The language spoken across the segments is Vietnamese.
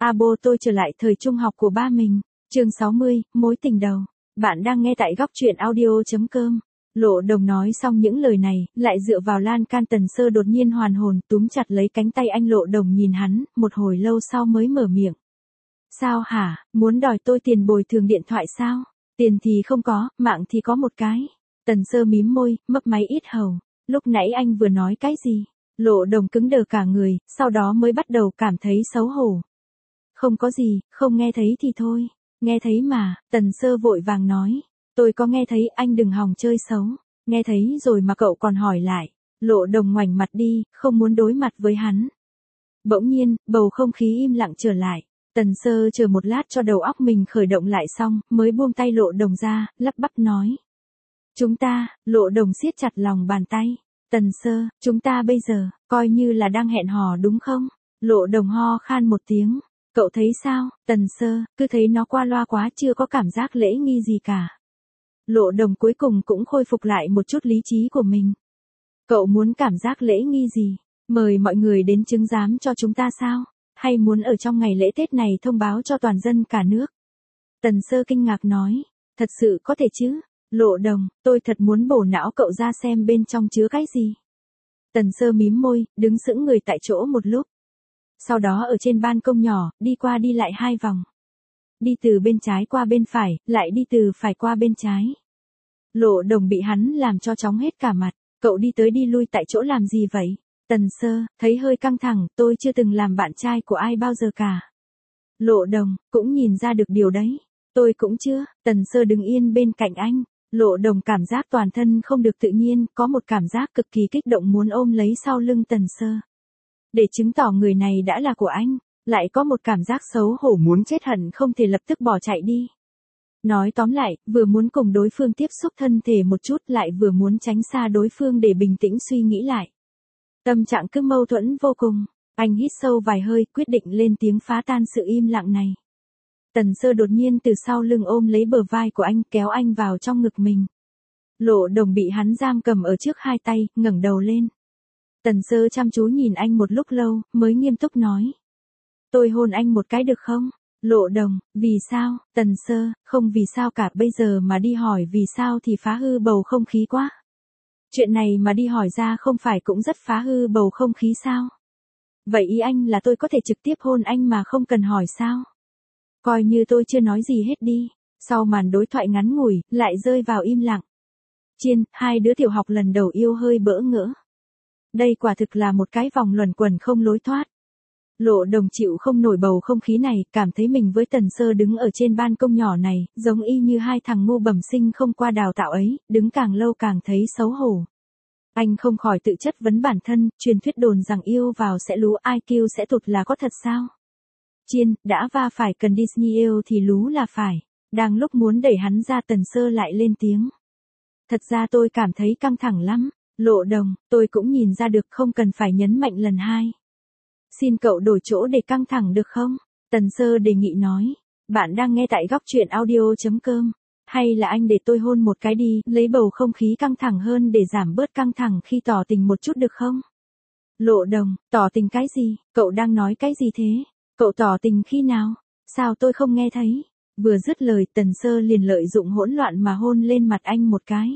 Abo tôi trở lại thời trung học của ba mình. Chương 60, mối tình đầu. Bạn đang nghe tại góc truyện audio.com. Lộ Đồng nói xong những lời này, lại dựa vào lan can. Tần Sơ đột nhiên hoàn hồn, túm chặt lấy cánh tay anh. Lộ Đồng nhìn hắn, một hồi lâu sau mới mở miệng. Sao hả, muốn đòi tôi tiền bồi thường điện thoại sao? Tiền thì không có, mạng thì có một cái. Tần Sơ mím môi, mấp máy ít hầu. Lúc nãy anh vừa nói cái gì? Lộ Đồng cứng đờ cả người, sau đó mới bắt đầu cảm thấy xấu hổ. Không có gì, không nghe thấy thì thôi. Nghe thấy mà, Tần Sơ vội vàng nói. Tôi có nghe thấy, anh đừng hòng chơi xấu. Nghe thấy rồi mà cậu còn hỏi lại. Lộ Đồng ngoảnh mặt đi, không muốn đối mặt với hắn. Bỗng nhiên, bầu không khí im lặng trở lại. Tần Sơ chờ một lát cho đầu óc mình khởi động lại xong, mới buông tay Lộ Đồng ra, lắp bắp nói. Chúng ta, Lộ Đồng siết chặt lòng bàn tay. Tần Sơ, chúng ta bây giờ, coi như là đang hẹn hò đúng không? Lộ Đồng ho khan một tiếng. Cậu thấy sao, Tần Sơ, cứ thấy nó qua loa quá, chưa có cảm giác lễ nghi gì cả. Lộ Đồng cuối cùng cũng khôi phục lại một chút lý trí của mình. Cậu muốn cảm giác lễ nghi gì? Mời mọi người đến chứng giám cho chúng ta sao? Hay muốn ở trong ngày lễ Tết này thông báo cho toàn dân cả nước? Tần Sơ kinh ngạc nói. Thật sự có thể chứ? Lộ Đồng, tôi thật muốn bổ não cậu ra xem bên trong chứa cái gì. Tần Sơ mím môi, đứng sững người tại chỗ một lúc. Sau đó ở trên ban công nhỏ, đi qua đi lại 2 vòng. Đi từ bên trái qua bên phải, lại đi từ phải qua bên trái. Lộ Đồng bị hắn làm cho chóng hết cả mặt. Cậu đi tới đi lui tại chỗ làm gì vậy? Tần Sơ, thấy hơi căng thẳng, tôi chưa từng làm bạn trai của ai bao giờ cả. Lộ Đồng, cũng nhìn ra được điều đấy. Tôi cũng chưa. Tần Sơ đứng yên bên cạnh anh. Lộ Đồng cảm giác toàn thân không được tự nhiên, có một cảm giác cực kỳ kích động muốn ôm lấy sau lưng Tần Sơ. Để chứng tỏ người này đã là của anh, lại có một cảm giác xấu hổ muốn chết hận không thể lập tức bỏ chạy đi. Nói tóm lại, vừa muốn cùng đối phương tiếp xúc thân thể một chút lại vừa muốn tránh xa đối phương để bình tĩnh suy nghĩ lại. Tâm trạng cứ mâu thuẫn vô cùng, anh hít sâu vài hơi quyết định lên tiếng phá tan sự im lặng này. Tần Sơ đột nhiên từ sau lưng ôm lấy bờ vai của anh kéo anh vào trong ngực mình. Lộ Đồng bị hắn giam cầm ở trước 2 tay, ngẩng đầu lên. Tần Sơ chăm chú nhìn anh một lúc lâu, mới nghiêm túc nói. Tôi hôn anh một cái được không? Lộ Đồng, vì sao? Tần Sơ, không vì sao cả, bây giờ mà đi hỏi vì sao thì phá hư bầu không khí quá. Chuyện này mà đi hỏi ra không phải cũng rất phá hư bầu không khí sao? Vậy ý anh là tôi có thể trực tiếp hôn anh mà không cần hỏi sao? Coi như tôi chưa nói gì hết đi. Sau màn đối thoại ngắn ngủi, lại rơi vào im lặng. Chiên, 2 đứa tiểu học lần đầu yêu hơi bỡ ngỡ. Đây quả thực là một cái vòng luẩn quẩn không lối thoát. Lộ Đồng chịu không nổi bầu không khí này, cảm thấy mình với Tần Sơ đứng ở trên ban công nhỏ này, giống y như 2 thằng ngu bẩm sinh không qua đào tạo ấy, đứng càng lâu càng thấy xấu hổ. Anh không khỏi tự chất vấn bản thân, truyền thuyết đồn rằng yêu vào sẽ lú IQ sẽ tụt là có thật sao? Chiên, đã va phải cần Disney yêu thì lú là phải. Đang lúc muốn đẩy hắn ra Tần Sơ lại lên tiếng. Thật ra tôi cảm thấy căng thẳng lắm. Lộ Đồng, tôi cũng nhìn ra được, không cần phải nhấn mạnh lần 2. Xin cậu đổi chỗ để căng thẳng được không? Tần Sơ đề nghị nói. Bạn đang nghe tại góc truyện audio.com. Hay là anh để tôi hôn một cái đi, lấy bầu không khí căng thẳng hơn để giảm bớt căng thẳng khi tỏ tình một chút được không? Lộ Đồng, tỏ tình cái gì? Cậu đang nói cái gì thế? Cậu tỏ tình khi nào? Sao tôi không nghe thấy? Vừa dứt lời, Tần Sơ liền lợi dụng hỗn loạn mà hôn lên mặt anh một cái.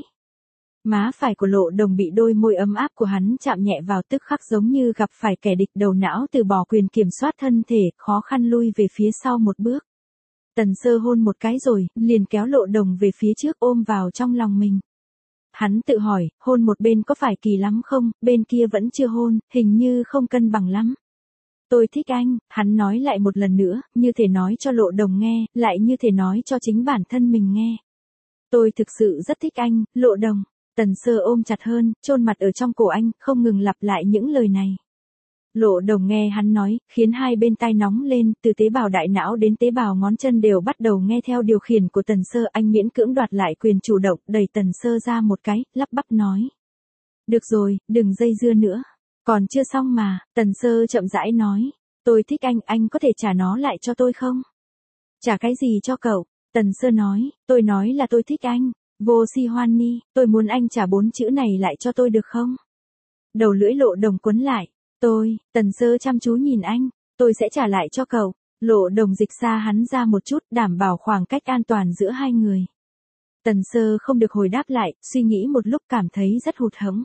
Má phải của Lộ Đồng bị đôi môi ấm áp của hắn chạm nhẹ vào, tức khắc giống như gặp phải kẻ địch, đầu não từ bỏ quyền kiểm soát thân thể, khó khăn lui về phía sau một bước. Tần Sơ hôn một cái rồi, liền kéo Lộ Đồng về phía trước ôm vào trong lòng mình. Hắn tự hỏi, hôn một bên có phải kỳ lắm không, bên kia vẫn chưa hôn, hình như không cân bằng lắm. Tôi thích anh, hắn nói lại một lần nữa, như thể nói cho Lộ Đồng nghe, lại như thể nói cho chính bản thân mình nghe. Tôi thực sự rất thích anh, Lộ Đồng. Tần Sơ ôm chặt hơn, chôn mặt ở trong cổ anh, không ngừng lặp lại những lời này. Lộ Đồng nghe hắn nói, khiến 2 bên tai nóng lên, từ tế bào đại não đến tế bào ngón chân đều bắt đầu nghe theo điều khiển của Tần Sơ. Anh miễn cưỡng đoạt lại quyền chủ động, đẩy Tần Sơ ra một cái, lắp bắp nói. Được rồi, đừng dây dưa nữa. Còn chưa xong mà, Tần Sơ chậm rãi nói. Tôi thích anh có thể trả nó lại cho tôi không? Trả cái gì cho cậu? Tần Sơ nói, tôi nói là tôi thích anh. Vô si hoan ni, tôi muốn anh trả 4 chữ này lại cho tôi được không? Đầu lưỡi Lộ Đồng quấn lại. Tần Sơ chăm chú nhìn anh. Tôi sẽ trả lại cho cậu. Lộ Đồng dịch xa hắn ra một chút, đảm bảo khoảng cách an toàn giữa hai người. Tần Sơ không được hồi đáp lại, suy nghĩ một lúc cảm thấy rất hụt hẫng.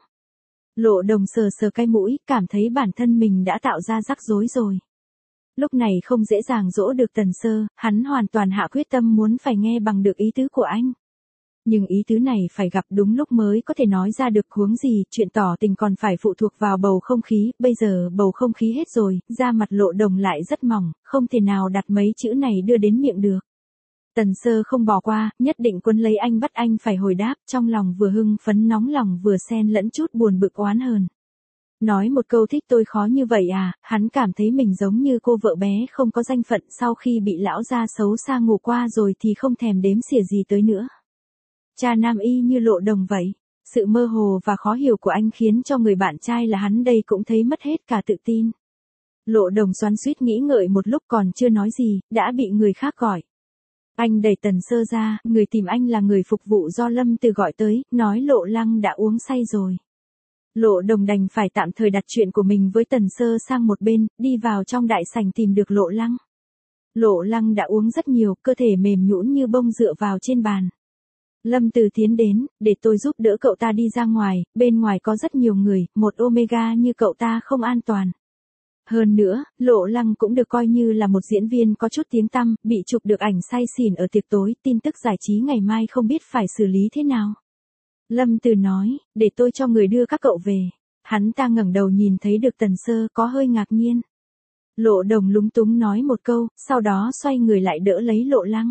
Lộ Đồng sờ sờ cái mũi, cảm thấy bản thân mình đã tạo ra rắc rối rồi. Lúc này không dễ dàng dỗ được Tần Sơ, hắn hoàn toàn hạ quyết tâm muốn phải nghe bằng được ý tứ của anh. Nhưng ý tứ này phải gặp đúng lúc mới có thể nói ra được, huống gì, chuyện tỏ tình còn phải phụ thuộc vào bầu không khí, bây giờ bầu không khí hết rồi, da mặt Lộ Đồng lại rất mỏng, không thể nào đặt mấy chữ này đưa đến miệng được. Tần Sơ không bỏ qua, nhất định quấn lấy anh bắt anh phải hồi đáp, trong lòng vừa hưng phấn nóng lòng vừa xen lẫn chút buồn bực oán hờn. Nói một câu thích tôi khó như vậy à, hắn cảm thấy mình giống như cô vợ bé không có danh phận sau khi bị lão gia xấu xa ngủ qua rồi thì không thèm đếm xỉa gì tới nữa. Cha nam y như Lộ Đồng vậy. Sự mơ hồ và khó hiểu của anh khiến cho người bạn trai là hắn đây cũng thấy mất hết cả tự tin. Lộ Đồng xoắn xuýt nghĩ ngợi một lúc còn chưa nói gì, đã bị người khác gọi. Anh đẩy Tần Sơ ra, người tìm anh là người phục vụ do Lâm Từ gọi tới, nói Lộ Lăng đã uống say rồi. Lộ Đồng đành phải tạm thời đặt chuyện của mình với Tần Sơ sang một bên, đi vào trong đại sảnh tìm được Lộ Lăng. Lộ Lăng đã uống rất nhiều, cơ thể mềm nhũn như bông dựa vào trên bàn. Lâm Từ tiến đến, để tôi giúp đỡ cậu ta đi ra ngoài, bên ngoài có rất nhiều người, một Omega như cậu ta không an toàn. Hơn nữa, Lộ Lăng cũng được coi như là một diễn viên có chút tiếng tăm, bị chụp được ảnh say xỉn ở tiệc tối, tin tức giải trí ngày mai không biết phải xử lý thế nào. Lâm Từ nói, để tôi cho người đưa các cậu về. Hắn ta ngẩng đầu nhìn thấy được Tần Sơ có hơi ngạc nhiên. Lộ Đồng lúng túng nói một câu, sau đó xoay người lại đỡ lấy Lộ Lăng.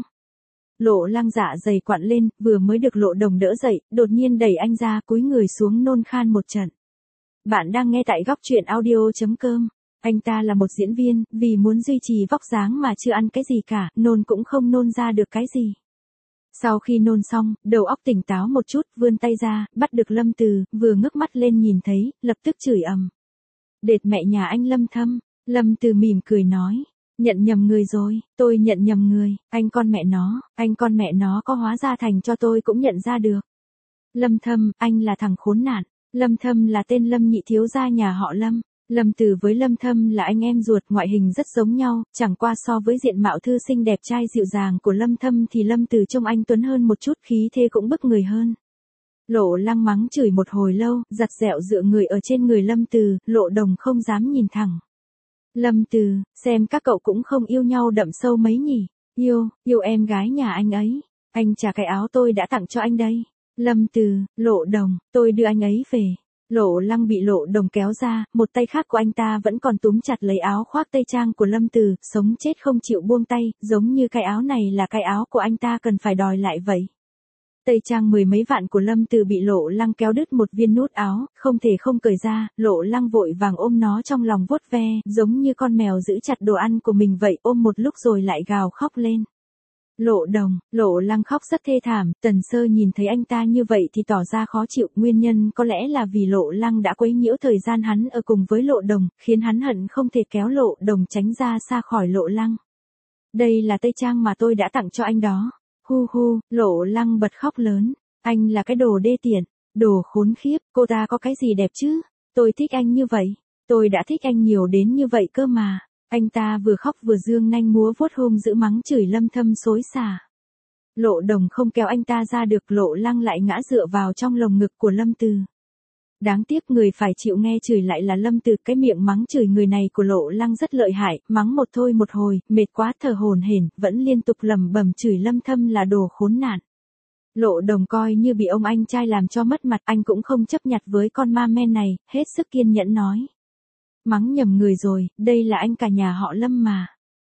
Lộ Lăng dạ dày quặn lên, vừa mới được Lộ Đồng đỡ dậy, đột nhiên đẩy anh ra cúi người xuống nôn khan một trận. Bạn đang nghe tại góc truyện audio.com. Anh ta là một diễn viên, vì muốn duy trì vóc dáng mà chưa ăn cái gì cả, nôn cũng không nôn ra được cái gì. Sau khi nôn xong, đầu óc tỉnh táo một chút, vươn tay ra, bắt được Lâm Từ, vừa ngước mắt lên nhìn thấy, lập tức chửi ầm. Đệt mẹ nhà anh Lâm Thâm. Lâm Từ mỉm cười nói. Nhận nhầm người rồi, tôi nhận nhầm người, anh con mẹ nó có hóa ra thành cho tôi cũng nhận ra được. Lâm Thâm, anh là thằng khốn nạn. Lâm Thâm là tên Lâm nhị thiếu gia nhà họ Lâm. Lâm Từ với Lâm Thâm là anh em ruột, ngoại hình rất giống nhau, chẳng qua so với diện mạo thư sinh đẹp trai dịu dàng của Lâm Thâm thì Lâm Từ trông anh tuấn hơn một chút, khí thế cũng bức người hơn. Lộ Lăng mắng chửi một hồi lâu, giặt dẹo dựa người ở trên người Lâm Từ, Lộ Đồng không dám nhìn thẳng. Lâm Từ, xem các cậu cũng không yêu nhau đậm sâu mấy nhỉ. Yêu em gái nhà anh ấy. Anh trả cái áo tôi đã tặng cho anh đây. Lâm Từ, Lộ Đồng, tôi đưa anh ấy về. Lộ Lăng bị Lộ Đồng kéo ra, một tay khác của anh ta vẫn còn túm chặt lấy áo khoác tây trang của Lâm Từ, sống chết không chịu buông tay, giống như cái áo này là cái áo của anh ta cần phải đòi lại vậy. Tây trang mười mấy vạn của Lâm Từ bị Lộ Lăng kéo đứt một viên nút áo, không thể không cởi ra, Lộ Lăng vội vàng ôm nó trong lòng vuốt ve, giống như con mèo giữ chặt đồ ăn của mình vậy, ôm một lúc rồi lại gào khóc lên. Lộ Đồng, Lộ Lăng khóc rất thê thảm, Tần Sơ nhìn thấy anh ta như vậy thì tỏ ra khó chịu, nguyên nhân có lẽ là vì Lộ Lăng đã quấy nhiễu thời gian hắn ở cùng với Lộ Đồng, khiến hắn hận không thể kéo Lộ Đồng tránh ra xa khỏi Lộ Lăng. Đây là tây trang mà tôi đã tặng cho anh đó. Hu hu, Lộ Lăng bật khóc lớn. Anh là cái đồ đê tiện, đồ khốn khiếp, cô ta có cái gì đẹp chứ? Tôi thích anh như vậy. Tôi đã thích anh nhiều đến như vậy cơ mà. Anh ta vừa khóc vừa giương nanh múa vuốt hung dữ mắng chửi Lâm Thâm xối xả. Lộ Đồng không kéo anh ta ra được, Lộ Lăng lại ngã dựa vào trong lồng ngực của Lâm Từ. Đáng tiếc người phải chịu nghe chửi lại là Lâm Từ, cái miệng mắng chửi người này của Lộ Lăng rất lợi hại, mắng một thôi một hồi, mệt quá thở hổn hển, vẫn liên tục lẩm bẩm chửi Lâm Thâm là đồ khốn nạn. Lộ Đồng coi như bị ông anh trai làm cho mất mặt, anh cũng không chấp nhặt với con ma men này, hết sức kiên nhẫn nói. Mắng nhầm người rồi, đây là anh cả nhà họ Lâm mà.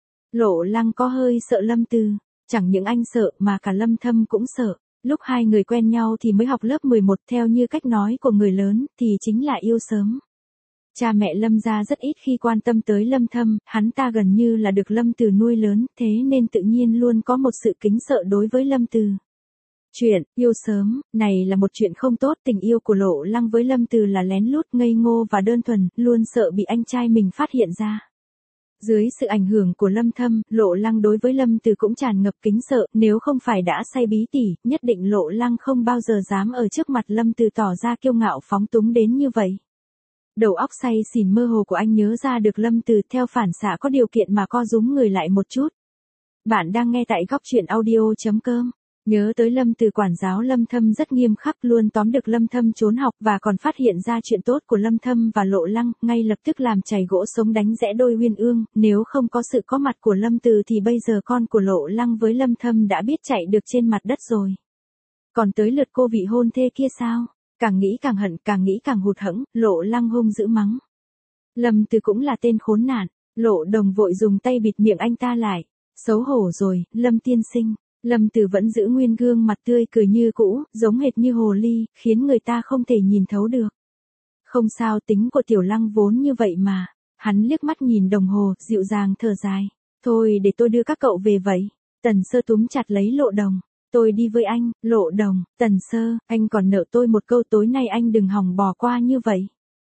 Lộ Lăng có hơi sợ Lâm Từ, chẳng những anh sợ mà cả Lâm Thâm cũng sợ. Lúc hai người quen nhau thì mới học lớp 11, theo như cách nói của người lớn, thì chính là yêu sớm. Cha mẹ Lâm gia rất ít khi quan tâm tới Lâm Thâm, hắn ta gần như là được Lâm Từ nuôi lớn, thế nên tự nhiên luôn có một sự kính sợ đối với Lâm Từ. Chuyện yêu sớm này là một chuyện không tốt, tình yêu của Lộ Lăng với Lâm Từ là lén lút, ngây ngô và đơn thuần, luôn sợ bị anh trai mình phát hiện ra. Dưới sự ảnh hưởng của Lâm Thâm, Lộ Lăng đối với Lâm Từ cũng tràn ngập kính sợ, nếu không phải đã say bí tỉ, nhất định Lộ Lăng không bao giờ dám ở trước mặt Lâm Từ tỏ ra kiêu ngạo phóng túng đến như vậy. Đầu óc say xỉn mơ hồ của anh nhớ ra được Lâm Từ, theo phản xạ có điều kiện mà co rúm người lại một chút. Bạn đang nghe tại góc truyện audio.com. Nhớ tới Lâm Từ, quản giáo Lâm Thâm rất nghiêm khắc, luôn tóm được Lâm Thâm trốn học và còn phát hiện ra chuyện tốt của Lâm Thâm và Lộ Lăng, ngay lập tức làm chày gỗ sống đánh rẽ đôi uyên ương, nếu không có sự có mặt của Lâm Từ thì bây giờ con của Lộ Lăng với Lâm Thâm đã biết chạy được trên mặt đất rồi. Còn tới lượt cô vị hôn thê kia sao? Càng nghĩ càng hận, càng nghĩ càng hụt hẫng, Lộ Lăng hung dữ mắng. Lâm Từ cũng là tên khốn nạn. Lộ Đồng vội dùng tay bịt miệng anh ta lại. Xấu hổ rồi, Lâm tiên sinh. Lâm Từ vẫn giữ nguyên gương mặt tươi cười như cũ, giống hệt như hồ ly, khiến người ta không thể nhìn thấu được. Không sao, tính của Tiểu Lăng vốn như vậy mà. Hắn liếc mắt nhìn đồng hồ, dịu dàng thở dài. Thôi để tôi đưa các cậu về vậy. Tần Sơ túm chặt lấy Lộ Đồng. Tôi đi với anh. Lộ Đồng, Tần Sơ, anh còn nợ tôi một câu, tối nay anh đừng hòng bỏ qua như vậy.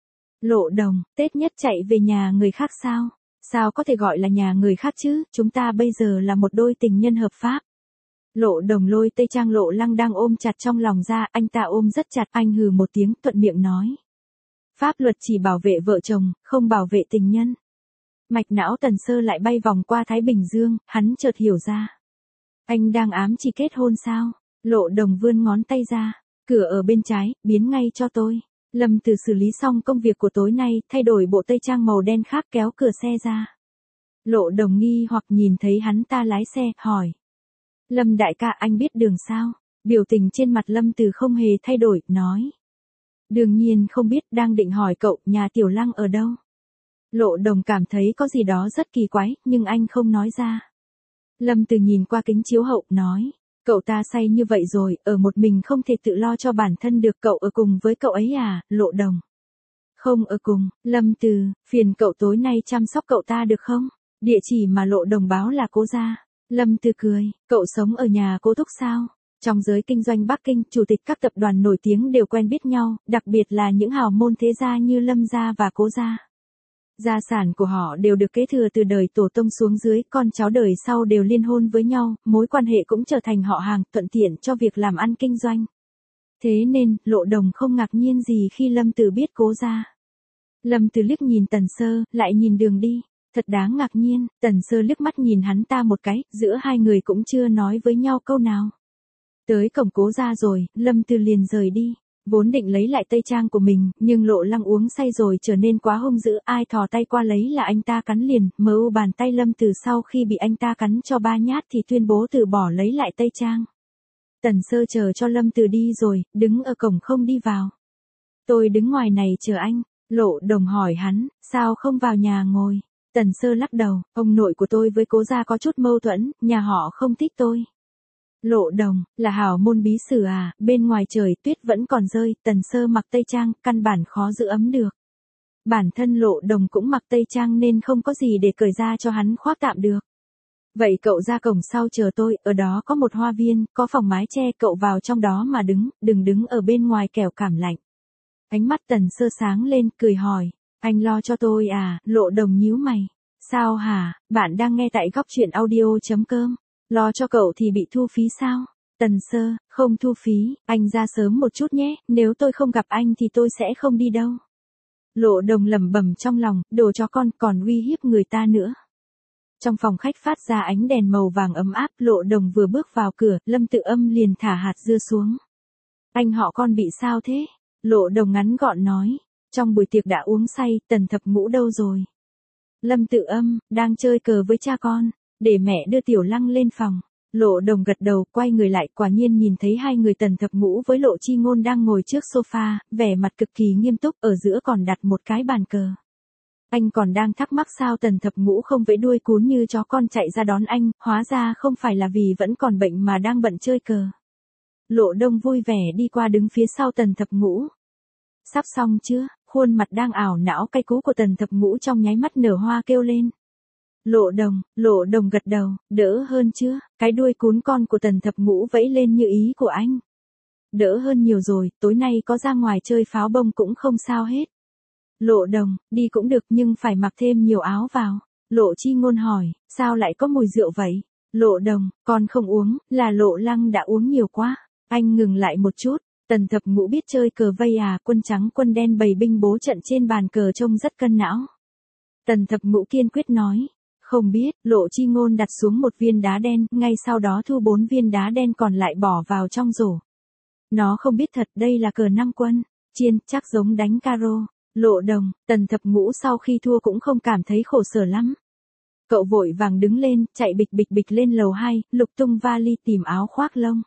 Lộ Đồng, Tết nhất chạy về nhà người khác sao? Sao có thể gọi là nhà người khác chứ, chúng ta bây giờ là một đôi tình nhân hợp pháp. Lộ Đồng lôi Tây Trang Lộ Lăng đang ôm chặt trong lòng ra, anh ta ôm rất chặt, anh hừ một tiếng, thuận miệng nói. Pháp luật chỉ bảo vệ vợ chồng, không bảo vệ tình nhân. Mạch não Tần Sơ lại bay vòng qua Thái Bình Dương, hắn chợt hiểu ra. Anh đang ám chỉ kết hôn sao? Lộ Đồng vươn ngón tay ra, cửa ở bên trái, biến ngay cho tôi. Lâm Từ xử lý xong công việc của tối nay, thay đổi bộ tây trang màu đen khác, kéo cửa xe ra. Lộ Đồng nghi hoặc nhìn thấy hắn ta lái xe, hỏi. Lâm đại ca, anh biết đường sao? Biểu tình trên mặt Lâm Từ không hề thay đổi, nói. Đương nhiên không biết, đang định hỏi cậu, nhà Tiểu Lăng ở đâu? Lộ Đồng cảm thấy có gì đó rất kỳ quái, nhưng anh không nói ra. Lâm Từ nhìn qua kính chiếu hậu, nói. Cậu ta say như vậy rồi, ở một mình không thể tự lo cho bản thân được, cậu ở cùng với cậu ấy à? Lộ Đồng. Không ở cùng. Lâm Từ, phiền cậu tối nay chăm sóc cậu ta được không? Địa chỉ mà Lộ Đồng báo là Cố gia. Lâm Từ cười, cậu sống ở nhà Cố thúc sao? Trong giới kinh doanh Bắc Kinh, chủ tịch các tập đoàn nổi tiếng đều quen biết nhau, đặc biệt là những hào môn thế gia như Lâm gia và Cố gia. Gia sản của họ đều được kế thừa từ đời tổ tông xuống dưới, con cháu đời sau đều liên hôn với nhau, mối quan hệ cũng trở thành họ hàng, thuận tiện cho việc làm ăn kinh doanh. Thế nên, Lộ Đồng không ngạc nhiên gì khi Lâm Từ biết Cố gia. Lâm Từ liếc nhìn Tần Sơ, lại nhìn đường đi. Thật đáng ngạc nhiên, Tần Sơ liếc mắt nhìn hắn ta một cái, giữa hai người cũng chưa nói với nhau câu nào. Tới cổng Cố gia rồi, Lâm Từ liền rời đi. Vốn định lấy lại tây trang của mình, nhưng Lộ Lăng uống say rồi trở nên quá hung dữ, ai thò tay qua lấy là anh ta cắn liền, bàn tay Lâm Từ sau khi bị anh ta cắn cho 3 nhát thì tuyên bố từ bỏ lấy lại tây trang. Tần Sơ chờ cho Lâm Từ đi rồi, đứng ở cổng không đi vào. Tôi đứng ngoài này chờ anh. Lộ Đồng hỏi hắn, sao không vào nhà ngồi? Tần Sơ lắc đầu, ông nội của tôi với Cố gia có chút mâu thuẫn, nhà họ không thích tôi. Lộ Đồng, là hào môn bí sử à? Bên ngoài trời tuyết vẫn còn rơi, Tần Sơ mặc tây trang, căn bản khó giữ ấm được. Bản thân Lộ Đồng cũng mặc tây trang nên không có gì để cởi ra cho hắn khoác tạm được. Vậy cậu ra cổng sau chờ tôi, ở đó có một hoa viên, có phòng mái che, cậu vào trong đó mà đứng, đừng đứng ở bên ngoài kẻo cảm lạnh. Ánh mắt Tần Sơ sáng lên, cười hỏi, anh lo cho tôi à? Lộ Đồng nhíu mày. Sao hả? Bạn đang nghe tại góc truyện audio.com. Lo cho cậu thì bị thu phí sao? Tần Sơ, không thu phí, anh ra sớm một chút nhé, nếu tôi không gặp anh thì tôi sẽ không đi đâu. Lộ Đồng lẩm bẩm trong lòng, đồ chó con còn uy hiếp người ta nữa. Trong phòng khách phát ra ánh đèn màu vàng ấm áp, Lộ Đồng vừa bước vào cửa, Lâm Tự Âm liền thả hạt dưa xuống. Anh họ con bị sao thế? Lộ Đồng ngắn gọn nói, trong buổi tiệc đã uống say, Tần Thập Ngũ đâu rồi? Lâm Tự Âm, đang chơi cờ với cha con, để mẹ đưa Tiểu Lăng lên phòng. Lộ Đồng gật đầu, quay người lại, quả nhiên nhìn thấy hai người Tần Thập Ngũ với Lộ Chi Ngôn đang ngồi trước sofa, vẻ mặt cực kỳ nghiêm túc, ở giữa còn đặt một cái bàn cờ. Anh còn đang thắc mắc sao Tần Thập Ngũ không vẫy đuôi cún như chó con chạy ra đón anh, hóa ra không phải là vì vẫn còn bệnh mà đang bận chơi cờ. Lộ Đông vui vẻ đi qua đứng phía sau Tần Thập Ngũ. Sắp xong chưa? Khuôn mặt đang ảo não cay cú của Tần Thập Ngũ trong nháy mắt nở hoa kêu lên. Lộ Đồng gật đầu, đỡ hơn chưa? Cái đuôi cún con của Tần Thập Ngũ vẫy lên như ý của anh. Đỡ hơn nhiều rồi, tối nay có ra ngoài chơi pháo bông cũng không sao hết. Lộ Đồng, đi cũng được nhưng phải mặc thêm nhiều áo vào. Lộ Chi Ngôn hỏi, sao lại có mùi rượu vậy? Lộ Đồng, con không uống, là Lộ Lăng đã uống nhiều quá. Anh ngừng lại một chút, Tần Thập Ngũ biết chơi cờ vây à, quân trắng quân đen bày binh bố trận trên bàn cờ trông rất cân não. Tần Thập Ngũ kiên quyết nói, không biết. Lộ Chi Ngôn đặt xuống một viên đá đen, ngay sau đó thu 4 viên đá đen còn lại bỏ vào trong rổ. Nó không biết thật đây là cờ 5 quân, chiên, chắc giống đánh caro. Lộ Đồng, Tần Thập Ngũ sau khi thua cũng không cảm thấy khổ sở lắm. Cậu vội vàng đứng lên, chạy bịch bịch bịch lên lầu 2, lục tung vali tìm áo khoác lông.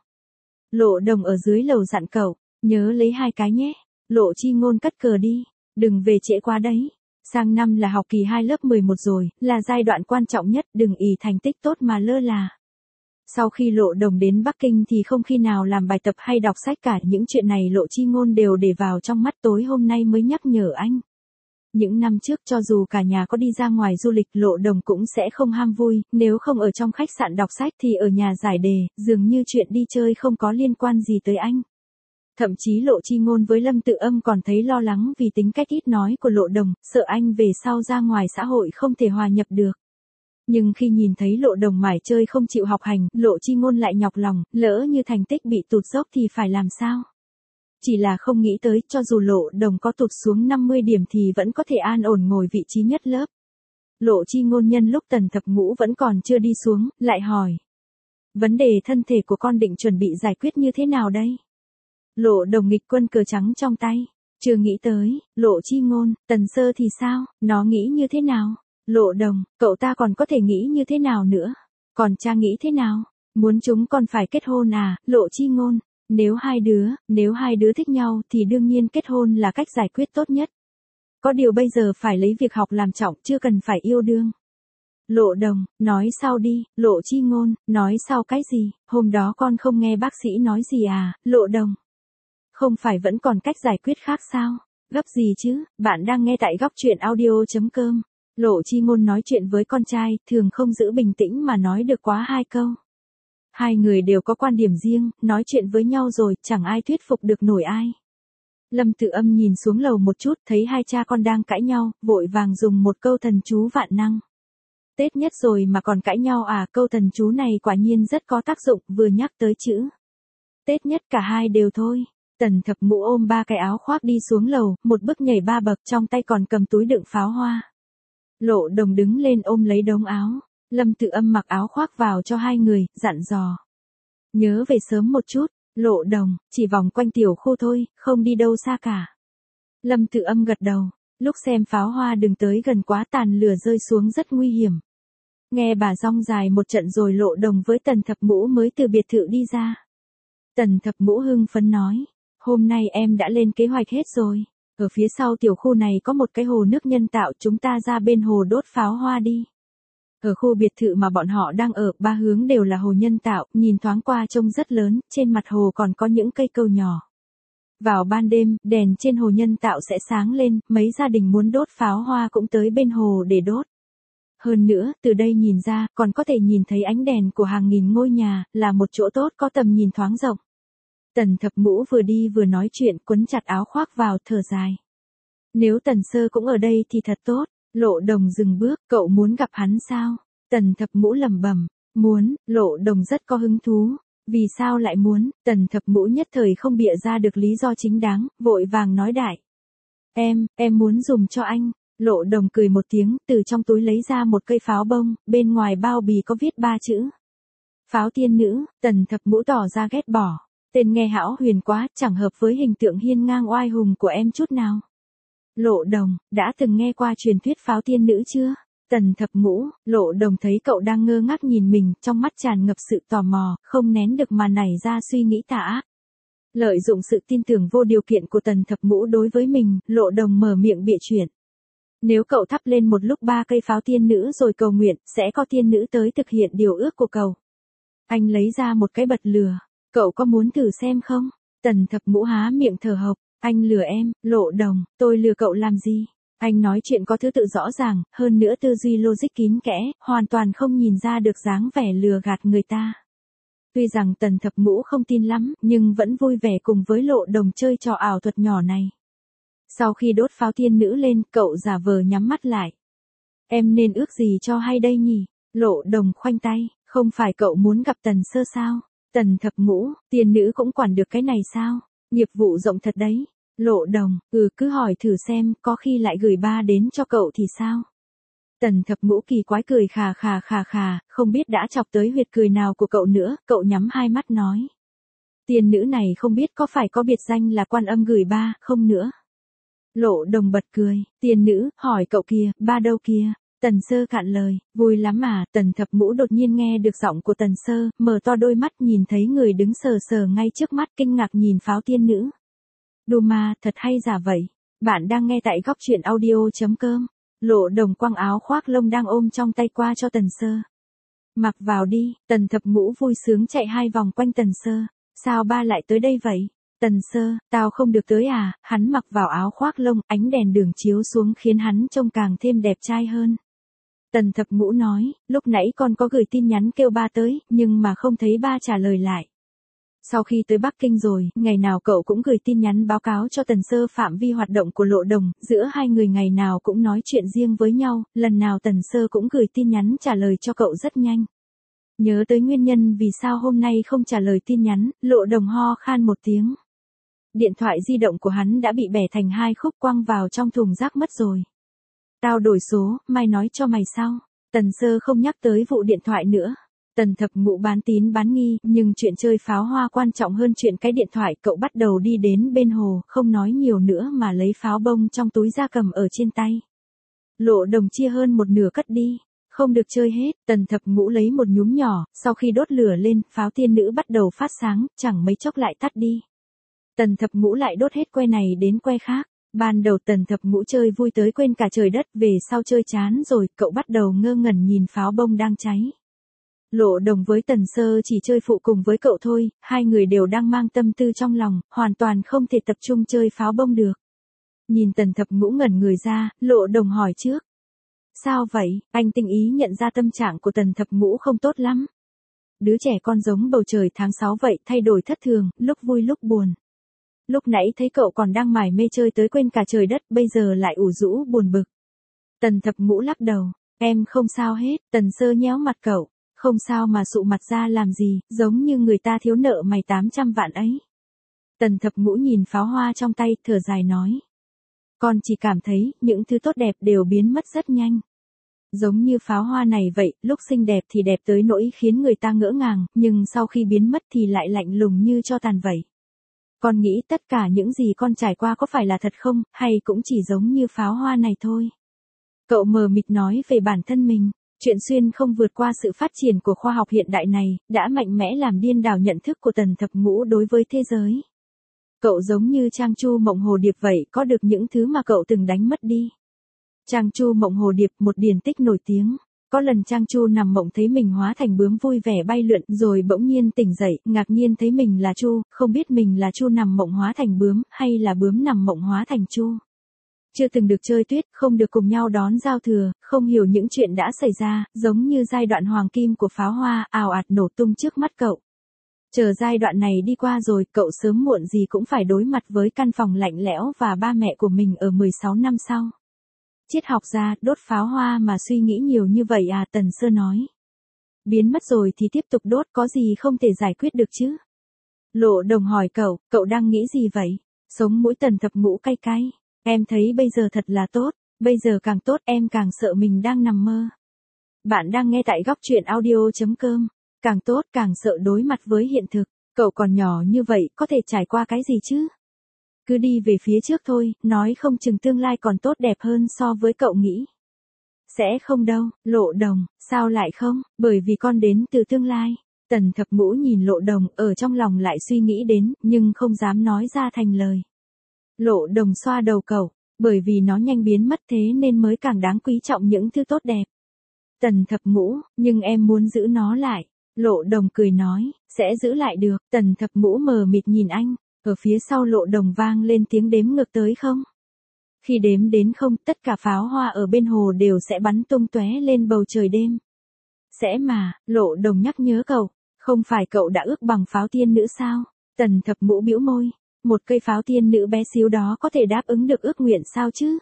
Lộ Đồng ở dưới lầu dặn cậu, nhớ lấy 2 cái nhé. Lộ Chi Ngôn cất cờ đi, đừng về trễ quá đấy. Sang năm là học kỳ 2 lớp 11 rồi, là giai đoạn quan trọng nhất, đừng ỷ thành tích tốt mà lơ là. Sau khi Lộ Đồng đến Bắc Kinh thì không khi nào làm bài tập hay đọc sách cả, những chuyện này Lộ Chi Ngôn đều để vào trong mắt, tối hôm nay mới nhắc nhở anh. Những năm trước cho dù cả nhà có đi ra ngoài du lịch, Lộ Đồng cũng sẽ không ham vui, nếu không ở trong khách sạn đọc sách thì ở nhà giải đề, dường như chuyện đi chơi không có liên quan gì tới anh. Thậm chí Lộ Chi Ngôn với Lâm Tự Âm còn thấy lo lắng vì tính cách ít nói của Lộ Đồng, sợ anh về sau ra ngoài xã hội không thể hòa nhập được. Nhưng khi nhìn thấy Lộ Đồng mải chơi không chịu học hành, Lộ Chi Ngôn lại nhọc lòng, lỡ như thành tích bị tụt dốc thì phải làm sao? Chỉ là không nghĩ tới, cho dù Lộ Đồng có tụt xuống 50 điểm thì vẫn có thể an ổn ngồi vị trí nhất lớp. Lộ Chi Ngôn nhân lúc Tần Thập Ngũ vẫn còn chưa đi xuống, lại hỏi. Vấn đề thân thể của con định chuẩn bị giải quyết như thế nào đây? Lộ Đồng nghịch quân cờ trắng trong tay. Chưa nghĩ tới. Lộ Chi Ngôn, Tần Sơ thì sao, nó nghĩ như thế nào? Lộ Đồng, cậu ta còn có thể nghĩ như thế nào nữa? Còn cha nghĩ thế nào? Muốn chúng còn phải kết hôn à? Lộ Chi Ngôn, nếu hai đứa thích nhau thì đương nhiên kết hôn là cách giải quyết tốt nhất. Có điều bây giờ phải lấy việc học làm trọng, chưa cần phải yêu đương. Lộ Đồng, nói sau đi. Lộ Chi Ngôn, nói sau cái gì? Hôm đó con không nghe bác sĩ nói gì à? Lộ Đồng, không phải vẫn còn cách giải quyết khác sao? Gấp gì chứ? Bạn đang nghe tại góc truyện audio.com. Lộ Chi Ngôn nói chuyện với con trai, thường không giữ bình tĩnh mà nói được quá 2 câu. Hai người đều có quan điểm riêng, nói chuyện với nhau rồi, chẳng ai thuyết phục được nổi ai. Lâm Tự Âm nhìn xuống lầu một chút, thấy hai cha con đang cãi nhau, vội vàng dùng một câu thần chú vạn năng. Tết nhất rồi mà còn cãi nhau à? Câu thần chú này quả nhiên rất có tác dụng, vừa nhắc tới chữ Tết nhất cả hai đều thôi. Tần Thập Ngũ ôm 3 cái áo khoác đi xuống lầu, một bước nhảy 3 bậc, trong tay còn cầm túi đựng pháo hoa. Lộ Đồng đứng lên ôm lấy đống áo. Lâm Tự Âm mặc áo khoác vào cho hai người, dặn dò. Nhớ về sớm một chút. Lộ Đồng, chỉ vòng quanh tiểu khu thôi, không đi đâu xa cả. Lâm Tự Âm gật đầu. Lúc xem pháo hoa đừng tới gần quá, tàn lửa rơi xuống rất nguy hiểm. Nghe bà rong dài một trận rồi Lộ Đồng với Tần Thập Ngũ mới từ biệt thự đi ra. Tần Thập Ngũ hưng phấn nói. Hôm nay em đã lên kế hoạch hết rồi. Ở phía sau tiểu khu này có một cái hồ nước nhân tạo, chúng ta ra bên hồ đốt pháo hoa đi. Ở khu biệt thự mà bọn họ đang ở, 3 hướng đều là hồ nhân tạo, nhìn thoáng qua trông rất lớn, trên mặt hồ còn có những cây câu nhỏ. Vào ban đêm, đèn trên hồ nhân tạo sẽ sáng lên, mấy gia đình muốn đốt pháo hoa cũng tới bên hồ để đốt. Hơn nữa, từ đây nhìn ra, còn có thể nhìn thấy ánh đèn của hàng nghìn ngôi nhà, là một chỗ tốt có tầm nhìn thoáng rộng. Tần Thập Ngũ vừa đi vừa nói chuyện, quấn chặt áo khoác vào, thở dài. Nếu Tần Sơ cũng ở đây thì thật tốt. Lộ Đồng dừng bước, cậu muốn gặp hắn sao? Tần Thập Ngũ lẩm bẩm, muốn. Lộ Đồng rất có hứng thú. Vì sao lại muốn? Tần Thập Ngũ nhất thời không bịa ra được lý do chính đáng, vội vàng nói đại. Em muốn dùng cho anh. Lộ Đồng cười một tiếng, từ trong túi lấy ra một cây pháo bông, bên ngoài bao bì có viết 3 chữ. Pháo tiên nữ. Tần Thập Ngũ tỏ ra ghét bỏ. Tên nghe hão huyền quá, chẳng hợp với hình tượng hiên ngang oai hùng của em chút nào. Lộ Đồng, đã từng nghe qua truyền thuyết pháo tiên nữ chưa? Tần Thập Ngũ. Lộ Đồng thấy cậu đang ngơ ngác nhìn mình, trong mắt tràn ngập sự tò mò, không nén được mà nảy ra suy nghĩ tà ác. Lợi dụng sự tin tưởng vô điều kiện của Tần Thập Ngũ đối với mình, Lộ Đồng mở miệng bịa chuyện. Nếu cậu thắp lên một lúc 3 cây pháo tiên nữ rồi cầu nguyện, sẽ có tiên nữ tới thực hiện điều ước của cậu. Anh lấy ra một cái bật lửa. Cậu có muốn thử xem không? Tần Thập Ngũ há miệng thở hộc. Anh lừa em. Lộ Đồng, tôi lừa cậu làm gì? Anh nói chuyện có thứ tự rõ ràng, hơn nữa tư duy logic kín kẽ, hoàn toàn không nhìn ra được dáng vẻ lừa gạt người ta. Tuy rằng Tần Thập Ngũ không tin lắm, nhưng vẫn vui vẻ cùng với Lộ Đồng chơi trò ảo thuật nhỏ này. Sau khi đốt pháo tiên nữ lên, cậu giả vờ nhắm mắt lại. Em nên ước gì cho hay đây nhỉ? Lộ Đồng khoanh tay. Không phải cậu muốn gặp Tần Sơ sao? Tần Thập Ngũ, tiên nữ cũng quản được cái này sao? Nghiệp vụ rộng thật đấy. Lộ Đồng, cứ hỏi thử xem, có khi lại gửi ba đến cho cậu thì sao? Tần Thập Ngũ kỳ quái cười khà, không biết đã chọc tới huyệt cười nào của cậu nữa, cậu nhắm hai mắt nói. Tiên nữ này không biết có phải có biệt danh là Quan Âm gửi ba, không nữa. Lộ Đồng bật cười, tiên nữ, hỏi cậu kìa, ba đâu kìa? Tần Sơ cạn lời, vui lắm mà, Tần Thập Ngũ đột nhiên nghe được giọng của Tần Sơ, mở to đôi mắt nhìn thấy người đứng sờ sờ ngay trước mắt, kinh ngạc nhìn Pháo tiên nữ. Đù mà, thật hay giả vậy. Bạn đang nghe tại góc truyện audio.com. Lộ Đồng quăng áo khoác lông đang ôm trong tay qua cho Tần Sơ. Mặc vào đi, Tần Thập Ngũ vui sướng chạy 2 vòng quanh Tần Sơ. Sao ba lại tới đây vậy? Tần Sơ, tao không được tới à? Hắn mặc vào áo khoác lông, ánh đèn đường chiếu xuống khiến hắn trông càng thêm đẹp trai hơn. Tần Thập Ngũ nói, lúc nãy con có gửi tin nhắn kêu ba tới, nhưng mà không thấy ba trả lời lại. Sau khi tới Bắc Kinh rồi, ngày nào cậu cũng gửi tin nhắn báo cáo cho Tần Sơ phạm vi hoạt động của Lộ Đồng, giữa hai người ngày nào cũng nói chuyện riêng với nhau, lần nào Tần Sơ cũng gửi tin nhắn trả lời cho cậu rất nhanh. Nhớ tới nguyên nhân vì sao hôm nay không trả lời tin nhắn, Lộ Đồng ho khan một tiếng. Điện thoại di động của hắn đã bị bẻ thành 2 khúc quăng vào trong thùng rác mất rồi. Tao đổi số, mai nói cho mày sau. Tần Sơ không nhắc tới vụ điện thoại nữa. Tần Thập Ngũ bán tín bán nghi, nhưng chuyện chơi pháo hoa quan trọng hơn chuyện cái điện thoại. Cậu bắt đầu đi đến bên hồ, không nói nhiều nữa mà lấy pháo bông trong túi da cầm ở trên tay. Lộ Đồng chia hơn một nửa cất đi. Không được chơi hết, Tần Thập Ngũ lấy một nhúm nhỏ, sau khi đốt lửa lên, pháo tiên nữ bắt đầu phát sáng, chẳng mấy chốc lại tắt đi. Tần Thập Ngũ lại đốt hết que này đến que khác. Ban đầu Tần Thập Ngũ chơi vui tới quên cả trời đất, về sau chơi chán rồi, cậu bắt đầu ngơ ngẩn nhìn pháo bông đang cháy. Lộ Đồng với Tần Sơ chỉ chơi phụ cùng với cậu thôi, hai người đều đang mang tâm tư trong lòng, hoàn toàn không thể tập trung chơi pháo bông được. Nhìn Tần Thập Ngũ ngẩn người ra, Lộ Đồng hỏi trước. Sao vậy? Anh tinh ý nhận ra tâm trạng của Tần Thập Ngũ không tốt lắm. Đứa trẻ con giống bầu trời tháng 6 vậy, thay đổi thất thường, lúc vui lúc buồn. Lúc nãy thấy cậu còn đang mải mê chơi tới quên cả trời đất, bây giờ lại ủ rũ buồn bực. Tần Thập Ngũ lắc đầu, em không sao hết. Tần Sơ nhéo mặt cậu, không sao mà sụ mặt ra làm gì, giống như người ta thiếu nợ mày 800 vạn ấy. Tần Thập Ngũ nhìn pháo hoa trong tay, thở dài nói. Con chỉ cảm thấy, những thứ tốt đẹp đều biến mất rất nhanh. Giống như pháo hoa này vậy, lúc xinh đẹp thì đẹp tới nỗi khiến người ta ngỡ ngàng, nhưng sau khi biến mất thì lại lạnh lùng như tro tàn vậy. Con nghĩ tất cả những gì con trải qua có phải là thật không, hay cũng chỉ giống như pháo hoa này thôi. Cậu mờ mịt nói về bản thân mình, chuyện xuyên không vượt qua sự phát triển của khoa học hiện đại này, đã mạnh mẽ làm điên đảo nhận thức của Tần Thập Ngũ đối với thế giới. Cậu giống như Trang Chu Mộng Hồ Điệp vậy, có được những thứ mà cậu từng đánh mất đi. Trang Chu Mộng Hồ Điệp, một điển tích nổi tiếng. Có lần Trang Chu nằm mộng thấy mình hóa thành bướm vui vẻ bay lượn, rồi bỗng nhiên tỉnh dậy, ngạc nhiên thấy mình là Chu, không biết mình là Chu nằm mộng hóa thành bướm, hay là bướm nằm mộng hóa thành Chu. Chưa từng được chơi tuyết, không được cùng nhau đón giao thừa, không hiểu những chuyện đã xảy ra, giống như giai đoạn hoàng kim của pháo hoa, ào ạt nổ tung trước mắt cậu. Chờ giai đoạn này đi qua rồi, cậu sớm muộn gì cũng phải đối mặt với căn phòng lạnh lẽo và ba mẹ của mình ở 16 năm sau. Triết học gia, đốt pháo hoa mà suy nghĩ nhiều như vậy à? Tần Sơ nói. Biến mất rồi thì tiếp tục đốt, có gì không thể giải quyết được chứ? Lộ Đồng hỏi cậu đang nghĩ gì vậy? Sống mũi Tần Thập Ngũ cay cay. Em thấy bây giờ thật là tốt, bây giờ càng tốt, em càng sợ mình đang nằm mơ. Bạn đang nghe tại góc truyện audio.com. Càng tốt càng sợ đối mặt với hiện thực. Cậu còn nhỏ như vậy, có thể trải qua cái gì chứ? Cứ đi về phía trước thôi, nói không chừng tương lai còn tốt đẹp hơn so với cậu nghĩ. Sẽ không đâu, Lộ Đồng, sao lại không? Bởi vì con đến từ tương lai. Tần Thập Ngũ nhìn Lộ Đồng, ở trong lòng lại suy nghĩ đến, nhưng không dám nói ra thành lời. Lộ Đồng xoa đầu cậu, bởi vì nó nhanh biến mất thế nên mới càng đáng quý trọng những thứ tốt đẹp. Tần Thập Ngũ, nhưng em muốn giữ nó lại. Lộ Đồng cười nói, sẽ giữ lại được. Tần Thập Ngũ mờ mịt nhìn anh, ở phía sau Lộ Đồng vang lên tiếng đếm ngược tới không. Khi đếm đến không, tất cả pháo hoa ở bên hồ đều sẽ bắn tung tóe lên bầu trời đêm. Sẽ mà, Lộ Đồng nhắc nhớ cậu, không phải cậu đã ước bằng pháo tiên nữ sao? Tần Thập Ngũ bĩu môi, một cây pháo tiên nữ bé xíu đó có thể đáp ứng được ước nguyện sao chứ?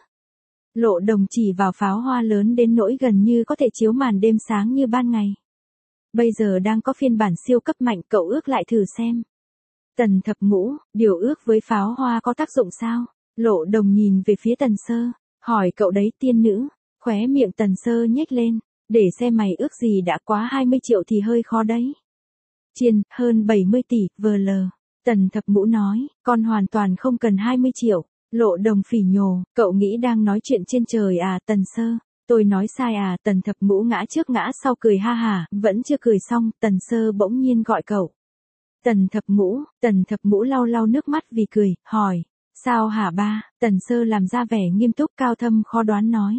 Lộ Đồng chỉ vào pháo hoa lớn đến nỗi gần như có thể chiếu màn đêm sáng như ban ngày. Bây giờ đang có phiên bản siêu cấp mạnh, cậu ước lại thử xem. Tần thập ngũ, điều ước với pháo hoa có tác dụng sao? Lộ Đồng nhìn về phía Tần Sơ, hỏi cậu đấy tiên nữ, khóe miệng Tần Sơ nhếch lên, để xem mày ước gì đã quá 20 triệu thì hơi khó đấy. Chiên, hơn 70 tỷ, VL. Tần thập ngũ nói, con hoàn toàn không cần 20 triệu. Lộ Đồng phỉ nhổ, cậu nghĩ đang nói chuyện trên trời à Tần Sơ, tôi nói sai à Tần thập ngũ ngã trước ngã sau cười ha hả, vẫn chưa cười xong, Tần Sơ bỗng nhiên gọi cậu. Tần thập ngũ lau lau nước mắt vì cười, hỏi, sao hả ba, Tần Sơ làm ra vẻ nghiêm túc cao thâm khó đoán nói.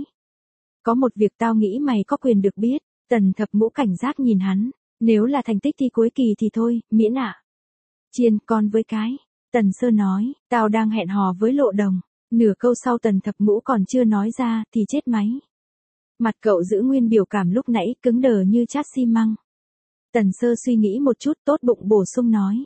Có một việc tao nghĩ mày có quyền được biết, Tần thập ngũ cảnh giác nhìn hắn, nếu là thành tích thi cuối kỳ thì thôi, miễn ạ. Chiên, con với cái. Tần Sơ nói, tao đang hẹn hò với Lộ Đồng. Nửa câu sau Tần thập ngũ còn chưa nói ra, thì chết máy. Mặt cậu giữ nguyên biểu cảm lúc nãy, cứng đờ như chát xi măng. Tần Sơ suy nghĩ một chút, tốt bụng bổ sung nói.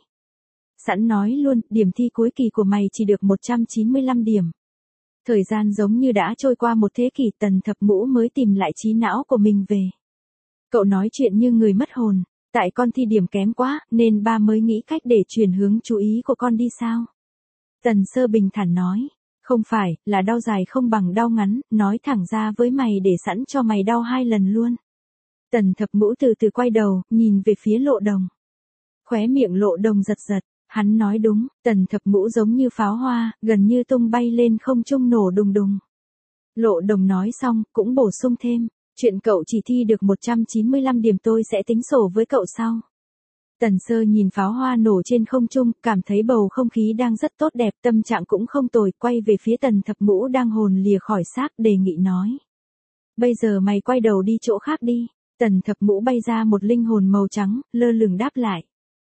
Sẵn nói luôn, điểm thi cuối kỳ của mày chỉ được 195 điểm. Thời gian giống như đã trôi qua một thế kỷ, Tần thập ngũ mới tìm lại trí não của mình về. Cậu nói chuyện như người mất hồn. Tại con thi điểm kém quá, nên ba mới nghĩ cách để chuyển hướng chú ý của con đi sao? Tần Sơ bình thản nói. Không phải, là đau dài không bằng đau ngắn, nói thẳng ra với mày để sẵn cho mày đau 2 lần luôn. Tần thập ngũ từ từ quay đầu, nhìn về phía Lộ Đồng. Khóe miệng Lộ Đồng giật giật, hắn nói đúng, Tần thập ngũ giống như pháo hoa, gần như tung bay lên không trung nổ đùng đùng. Lộ Đồng nói xong, cũng bổ sung thêm. Chuyện cậu chỉ thi được 195 điểm tôi sẽ tính sổ với cậu sau. Tần Sơ nhìn pháo hoa nổ trên không trung, cảm thấy bầu không khí đang rất tốt đẹp, tâm trạng cũng không tồi, quay về phía Tần thập ngũ đang hồn lìa khỏi xác, đề nghị nói. Bây giờ mày quay đầu đi chỗ khác đi. Tần thập ngũ bay ra một linh hồn màu trắng, lơ lửng đáp lại.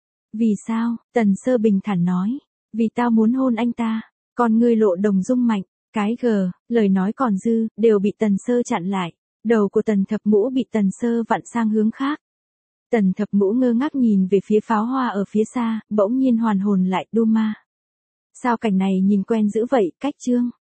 Vì sao? Tần Sơ bình thản nói. Vì tao muốn hôn anh ta. Còn ngươi Lộ Đồng rung mạnh, cái gờ, lời nói còn dư, đều bị Tần Sơ chặn lại. Đầu của Tần thập ngũ bị Tần Sơ vặn sang hướng khác. Tần thập ngũ ngơ ngác nhìn về phía pháo hoa ở phía xa, bỗng nhiên hoàn hồn lại, đu ma. Sao cảnh này nhìn quen dữ vậy, cách Trương?